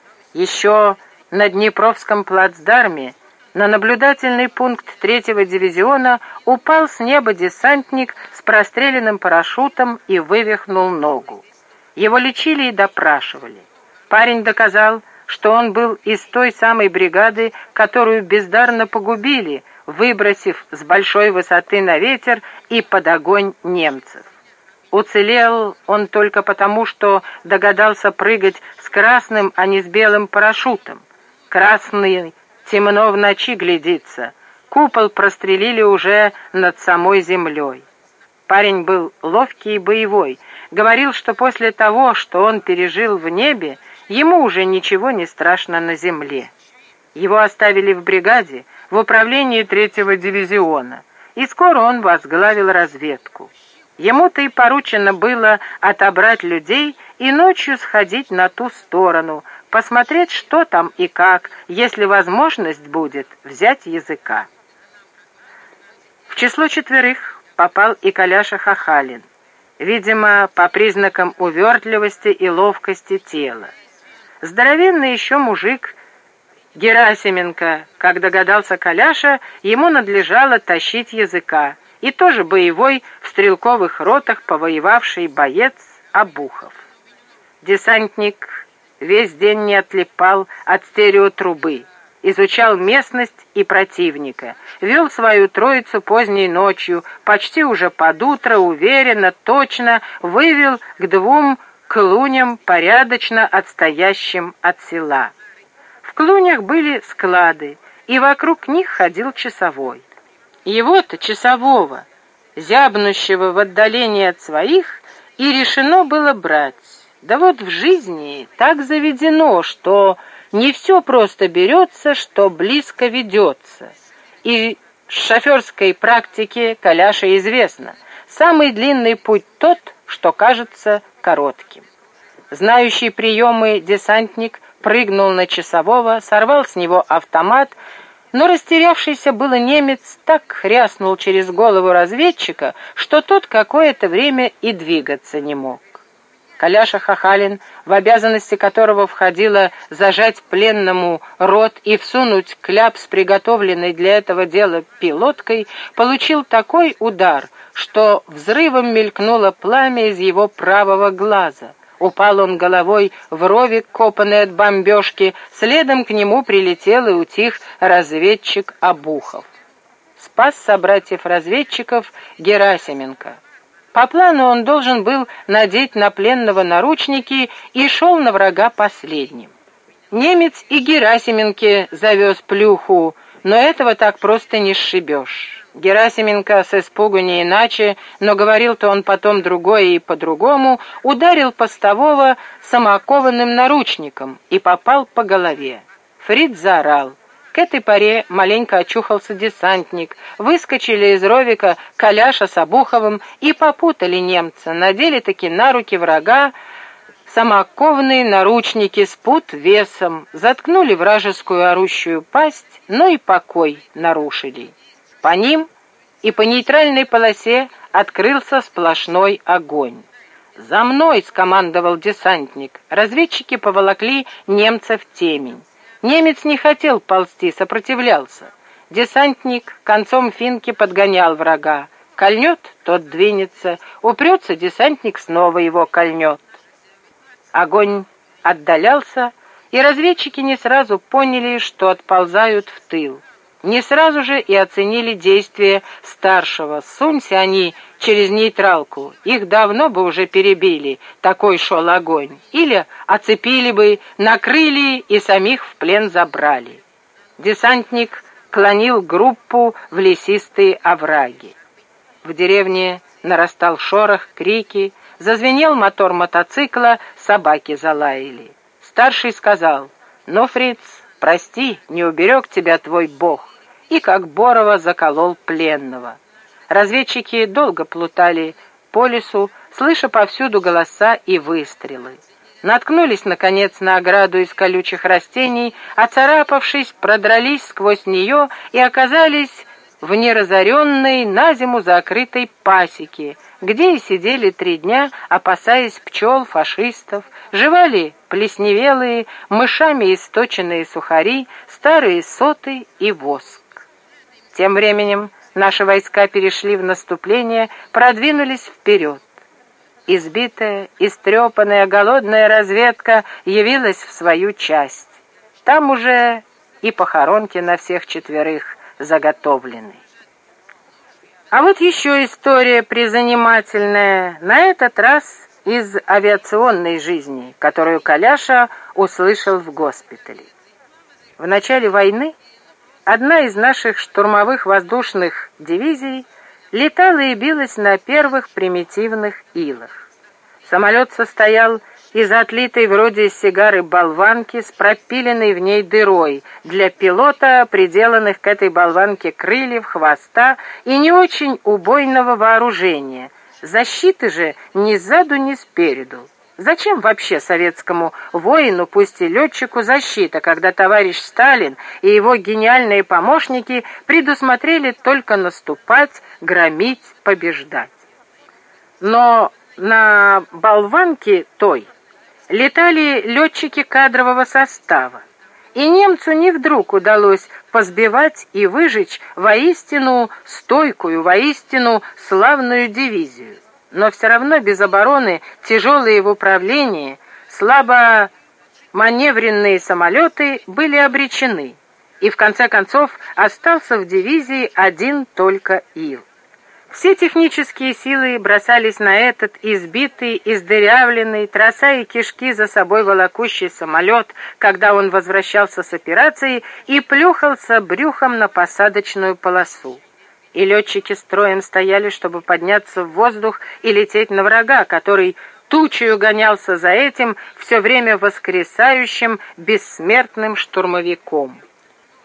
Еще на Днепровском плацдарме на наблюдательный пункт 3-го дивизиона упал с неба десантник с простреленным парашютом и вывихнул ногу. Его лечили и допрашивали. Парень доказал, что он был из той самой бригады, которую бездарно погубили, выбросив с большой высоты на ветер и под огонь немцев. Уцелел он только потому, что догадался прыгать с красным, а не с белым парашютом. Красный темно в ночи глядится. Купол прострелили уже над самой землей. Парень был ловкий и боевой. Говорил, что после того, что он пережил в небе, ему уже ничего не страшно на земле. Его оставили в бригаде, в управлении 3-го дивизиона, и скоро он возглавил разведку. Ему-то и поручено было отобрать людей и ночью сходить на ту сторону, посмотреть, что там и как, если возможность будет, взять языка. В число 4 попал и Коляша Хахалин, видимо, по признакам увертливости и ловкости тела. Здоровенный еще мужик Герасименко, как догадался Коляша, ему надлежало тащить языка, и тоже боевой в стрелковых ротах повоевавший боец Обухов. Десантник весь день не отлипал от стереотрубы, изучал местность и противника, вел свою троицу поздней ночью, почти уже под утро, уверенно, точно вывел к 2 клуням, порядочно отстоящим от села. В клунях были склады, и вокруг них ходил часовой. Его-то, часового, зябнущего в отдалении от своих, и решено было брать. Да вот в жизни так заведено, что не все просто берется, что близко ведется. И С шоферской практики Коляше известно: самый длинный путь тот, что кажется коротким. Знающий приемы десантник прыгнул на часового, сорвал с него автомат, но растерявшийся было немец так хряснул через голову разведчика, что тот какое-то время и двигаться не мог. Коляша Хахалин, в обязанности которого входило зажать пленному рот и всунуть кляп с приготовленной для этого дела пилоткой, получил такой удар, что взрывом мелькнуло пламя из его правого глаза. Упал он головой в ровик, копанный от бомбежки, следом к нему прилетел и утих разведчик Обухов. Спас собратьев-разведчиков Герасименко. По плану он должен был надеть на пленного наручники и шел на врага последним. Немец и Герасименке завез плюху, но этого так просто не сшибешь. Герасименко с испугу не иначе, но говорил-то он потом другое и по-другому, ударил постового самоокованным наручником и попал по голове. Фриц заорал. К этой поре маленько очухался десантник. Выскочили из ровика Коляша с Обуховым и попутали немца, надели-таки на руки врага самоокованные наручники с пуд весом, заткнули вражескую орущую пасть, но и покой нарушили. По ним и по нейтральной полосе открылся сплошной огонь. «За мной!» — скомандовал десантник. Разведчики поволокли немца в темень. Немец не хотел ползти, сопротивлялся. Десантник концом финки подгонял врага. Кольнет — тот двинется, упрется — десантник снова его кольнет. Огонь отдалялся, и разведчики не сразу поняли, что отползают в тыл. Не сразу же и оценили действия старшего. Сунься они через нейтралку, их давно бы уже перебили, такой шел огонь. Или оцепили бы, накрыли и самих в плен забрали. Десантник клонил группу в лесистые овраги. В деревне нарастал шорох, крики, зазвенел мотор мотоцикла, собаки залаяли. Старший сказал: «Ну, фриц, прости, не уберег тебя твой бог», и как Борова заколол пленного. Разведчики долго плутали по лесу, слыша повсюду голоса и выстрелы. Наткнулись, наконец, на ограду из колючих растений, оцарапавшись, продрались сквозь нее и оказались в неразоренной, на зиму закрытой пасеке, где и сидели 3 дня, опасаясь пчел, фашистов, жевали плесневелые, мышами источенные сухари, старые соты и воск. Тем временем наши войска перешли в наступление, продвинулись вперед. Избитая, истрепанная, голодная разведка явилась в свою часть. Там уже и похоронки на всех 4 заготовлены. А вот еще история призанимательная, на этот раз из авиационной жизни, которую Коляша услышал в госпитале. В начале войны одна из наших штурмовых воздушных дивизий летала и билась на первых примитивных илах. Самолет состоял из отлитой вроде сигары болванки с пропиленной в ней дырой для пилота, приделанных к этой болванке крыльев, хвоста и не очень убойного вооружения. Защиты же ни сзаду, ни спереду. Зачем вообще советскому воину, пусть и летчику, защита, когда товарищ Сталин и его гениальные помощники предусмотрели только наступать, громить, побеждать? Но на болванке той летали летчики кадрового состава, и немцу не вдруг удалось позбивать и выжечь воистину стойкую, воистину славную дивизию. Но все равно без обороны, тяжелые в управлении, слабо маневренные самолеты были обречены, и в конце концов остался в дивизии один только ил. Все технические силы бросались на этот избитый, издырявленный, тросая кишки за собой волокущий самолет, когда он возвращался с операции и плюхался брюхом на посадочную полосу. И летчики строем стояли, чтобы подняться в воздух и лететь на врага, который тучею гонялся за этим все время воскресающим бессмертным штурмовиком.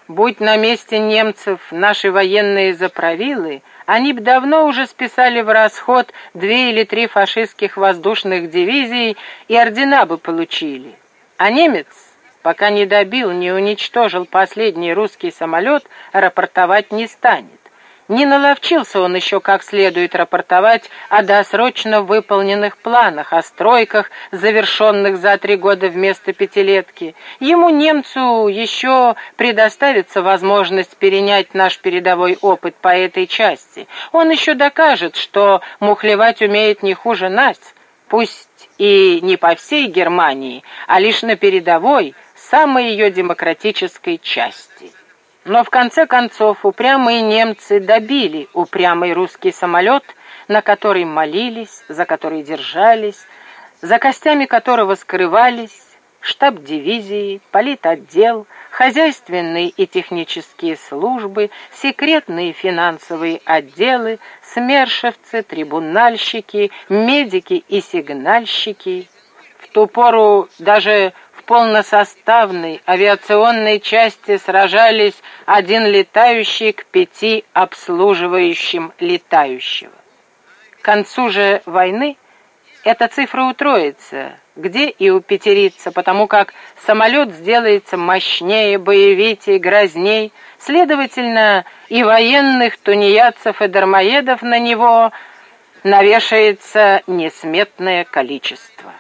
Будь на месте немцев наши военные заправилы, они б давно уже списали в расход 2 или 3 фашистских воздушных дивизии и ордена бы получили. А немец, пока не добил, не уничтожил последний русский самолет, рапортовать не станет. Не наловчился он еще как следует рапортовать о досрочно выполненных планах, о стройках, завершенных за 3 года вместо пятилетки. Ему, немцу, еще предоставится возможность перенять наш передовой опыт по этой части. Он еще докажет, что мухлевать умеет не хуже нас, пусть и не по всей Германии, а лишь на передовой, самой ее демократической части. Но в конце концов упрямые немцы добили упрямый русский самолет, на который молились, за который держались, за костями которого скрывались штаб дивизии, политотдел, хозяйственные и технические службы, секретные финансовые отделы, смершевцы, трибунальщики, медики и сигнальщики. В ту пору даже в полносоставной авиационной части сражались 1 летающий к 5 обслуживающим летающего. К концу же войны эта цифра утроится, где и упятерится, потому как самолет сделается мощнее, боевитее, грозней, следовательно, и военных тунеядцев и дармоедов на него навешается несметное количество.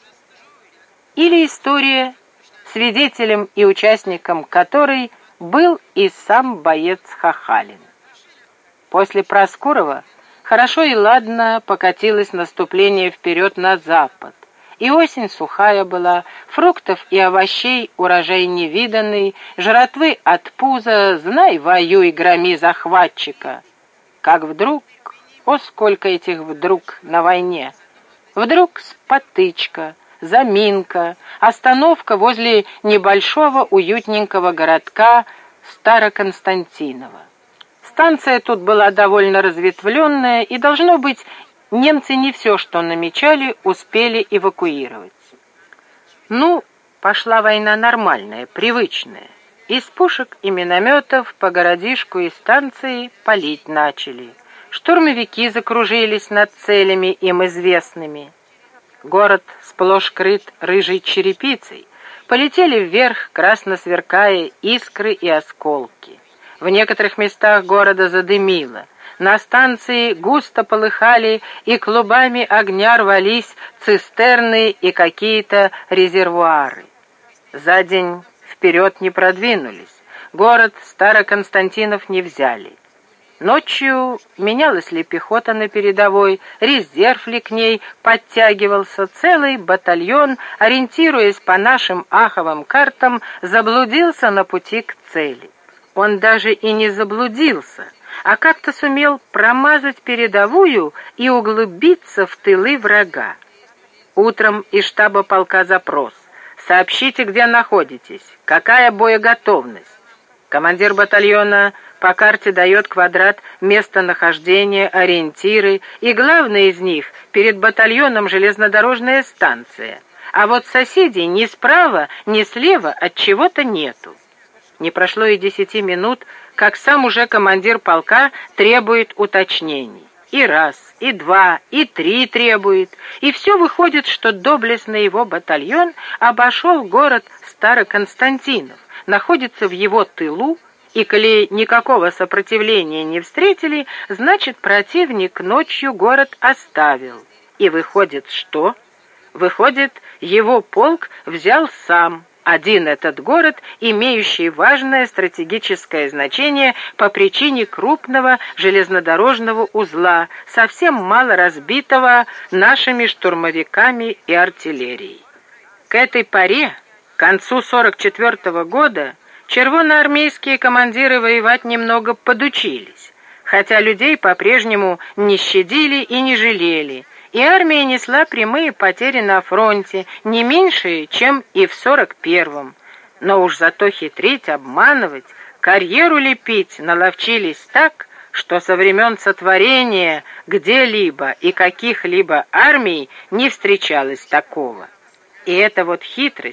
Или история, свидетелем и участником которой был и сам боец Хахалин. После Проскурова хорошо и ладно покатилось наступление вперед на запад. И осень сухая была, фруктов и овощей урожай невиданный, жратвы от пуза, знай, воюй, громи захватчика. Как вдруг, о, сколько этих вдруг на войне! Вдруг спотычка, заминка, остановка возле небольшого уютненького городка Староконстантиново. Станция тут была довольно разветвленная, и, должно быть, немцы не все, что намечали, успели эвакуировать. Ну, пошла война нормальная, привычная. Из пушек и минометов по городишку и станции палить начали. Штурмовики закружились над целями им известными. Город сплошь крыт рыжей черепицей. Полетели вверх, красно сверкая, искры и осколки. В некоторых местах города задымило. На станции густо полыхали, и клубами огня рвались цистерны и какие-то резервуары. За день вперед не продвинулись. Город Староконстантинов не взяли. Ночью менялась ли пехота на передовой, резерв ли к ней подтягивался, целый батальон, ориентируясь по нашим аховым картам, заблудился на пути к цели. Он даже и не заблудился, а как-то сумел промазать передовую и углубиться в тылы врага. Утром из штаба полка запрос. Сообщите, где находитесь, какая боеготовность. Командир батальона по карте дает квадрат местонахождения, ориентиры, и главное из них — перед батальоном железнодорожная станция. А вот соседей ни справа, ни слева от чего-то нету. Не прошло и 10 минут, как сам уже командир полка требует уточнений. И раз, и 2, и 3 требует. И все выходит, что доблестный его батальон обошел город Староконстантинов, находится в его тылу, и коли никакого сопротивления не встретили, значит, противник ночью город оставил. И выходит, что? Выходит, его полк взял сам, один этот город, имеющий важное стратегическое значение по причине крупного железнодорожного узла, совсем мало разбитого нашими штурмовиками и артиллерией. К этой поре, к концу 44-го года, червоноармейские командиры воевать немного подучились, хотя людей по-прежнему не щадили и не жалели, и армия несла прямые потери на фронте, не меньшие, чем и в 41-м. Но уж зато хитрить, обманывать, карьеру лепить наловчились так, что со времен сотворения где-либо и каких-либо армий не встречалось такого. И эта вот хитрость,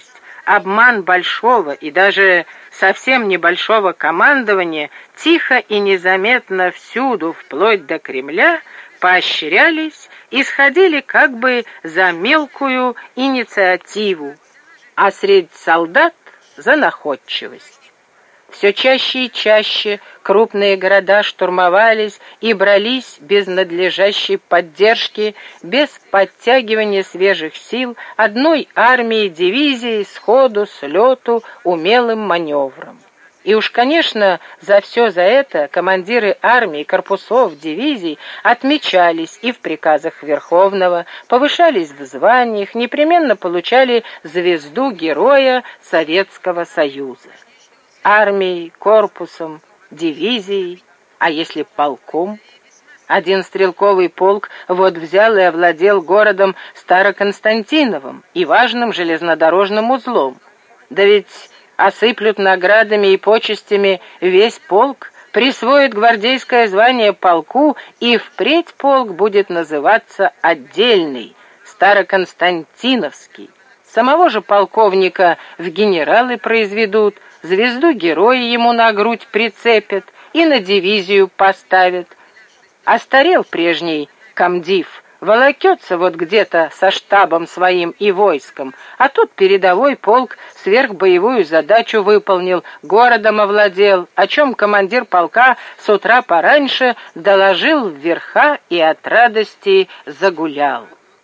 обман большого и даже совсем небольшого командования тихо и незаметно всюду, вплоть до Кремля, поощрялись и сходили как бы за мелкую инициативу, а среди солдат за находчивость. Все чаще и чаще крупные города штурмовались и брались без надлежащей поддержки, без подтягивания свежих сил одной армии, дивизии, сходу, слету, умелым маневром. И уж, конечно, за все за это командиры армий, корпусов, дивизий отмечались и в приказах Верховного, повышались в званиях, непременно получали звезду Героя Советского Союза. Армией, корпусом, дивизией, а если полком? Один стрелковый полк вот взял и овладел городом Староконстантиновым и важным железнодорожным узлом. Да ведь осыплют наградами и почестями весь полк, присвоят гвардейское звание полку, и впредь полк будет называться отдельный, Староконстантиновский. Самого же полковника в генералы произведут, звезду Героя ему на грудь прицепят и на дивизию поставят. Остарел прежний комдив, волокется вот где-то со штабом своим и войском, а тут передовой полк сверхбоевую задачу выполнил, городом овладел, о чем командир полка с утра пораньше доложил в верха и от радости загулял.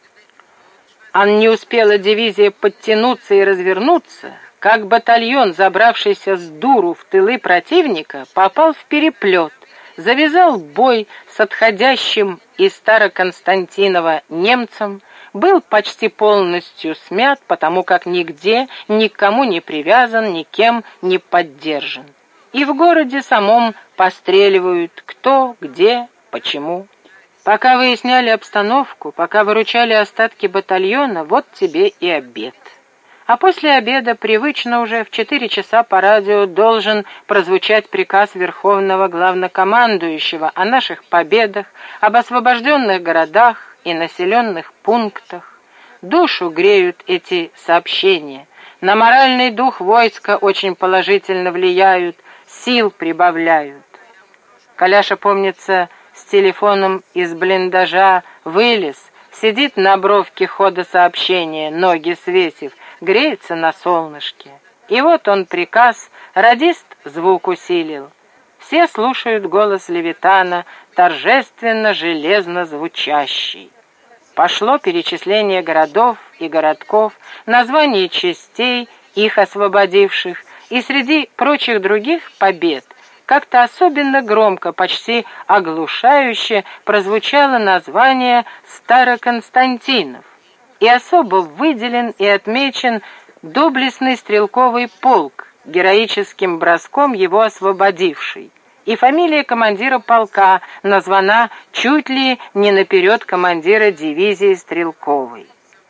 А не успела дивизия подтянуться и развернуться, как батальон, забравшийся с дуру в тылы противника, попал в переплет, завязал бой с отходящим из Староконстантинова немцем, был почти полностью смят, потому как нигде, никому не привязан, никем не поддержан. И в городе самом постреливают кто, где, почему. Пока выясняли обстановку, пока выручали остатки батальона, вот тебе и обед. А после обеда привычно уже в 4 часа по радио должен прозвучать приказ Верховного Главнокомандующего о наших победах, об освобожденных городах и населенных пунктах. Душу греют эти сообщения, на моральный дух войска очень положительно влияют, сил прибавляют. Коляша, помнится, с телефоном из блиндажа вылез, сидит на бровке хода сообщения, ноги свесив, греется на солнышке. И вот он приказ, радист звук усилил. Все слушают голос Левитана, торжественно, железно звучащий. Пошло перечисление городов и городков, названий частей, их освободивших, и среди прочих других побед как-то особенно громко, почти оглушающе прозвучало название Староконстантинов, и особо выделен и отмечен доблестный стрелковый полк, героическим броском его освободивший, и фамилия командира полка названа чуть ли не наперед командира дивизии стрелковой.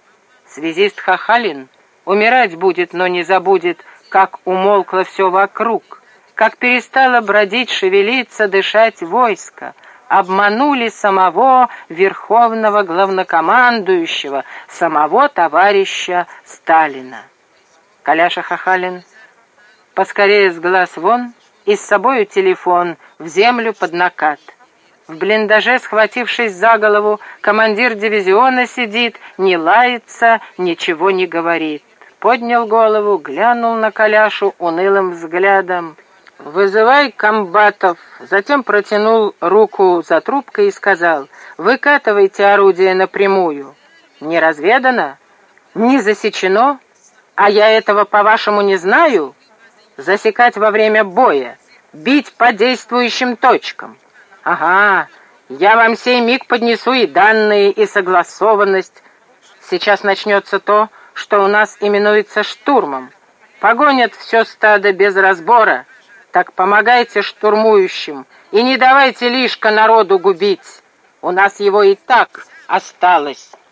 Связист Хахалин умирать будет, но не забудет, как умолкло все вокруг, как перестало бродить, шевелиться, дышать войско. Обманули самого Верховного Главнокомандующего, самого товарища Сталина. Коляша Хахалин поскорее с глаз вон и с собою телефон в землю под накат. В блиндаже, схватившись за голову, командир дивизиона сидит, не лается, ничего не говорит. Поднял голову, глянул на Коляшу унылым взглядом. «Вызывай комбатов», затем протянул руку за трубкой и сказал: «Выкатывайте орудие напрямую». «Не разведано? Не засечено? А я этого, по-вашему, не знаю? Засекать во время боя, бить по действующим точкам». «Ага, я вам сей миг поднесу и данные, и согласованность. Сейчас начнется то, что у нас именуется штурмом. Погонят все стадо без разбора. Так помогайте штурмующим и не давайте лишка народу губить. У нас его и так осталось».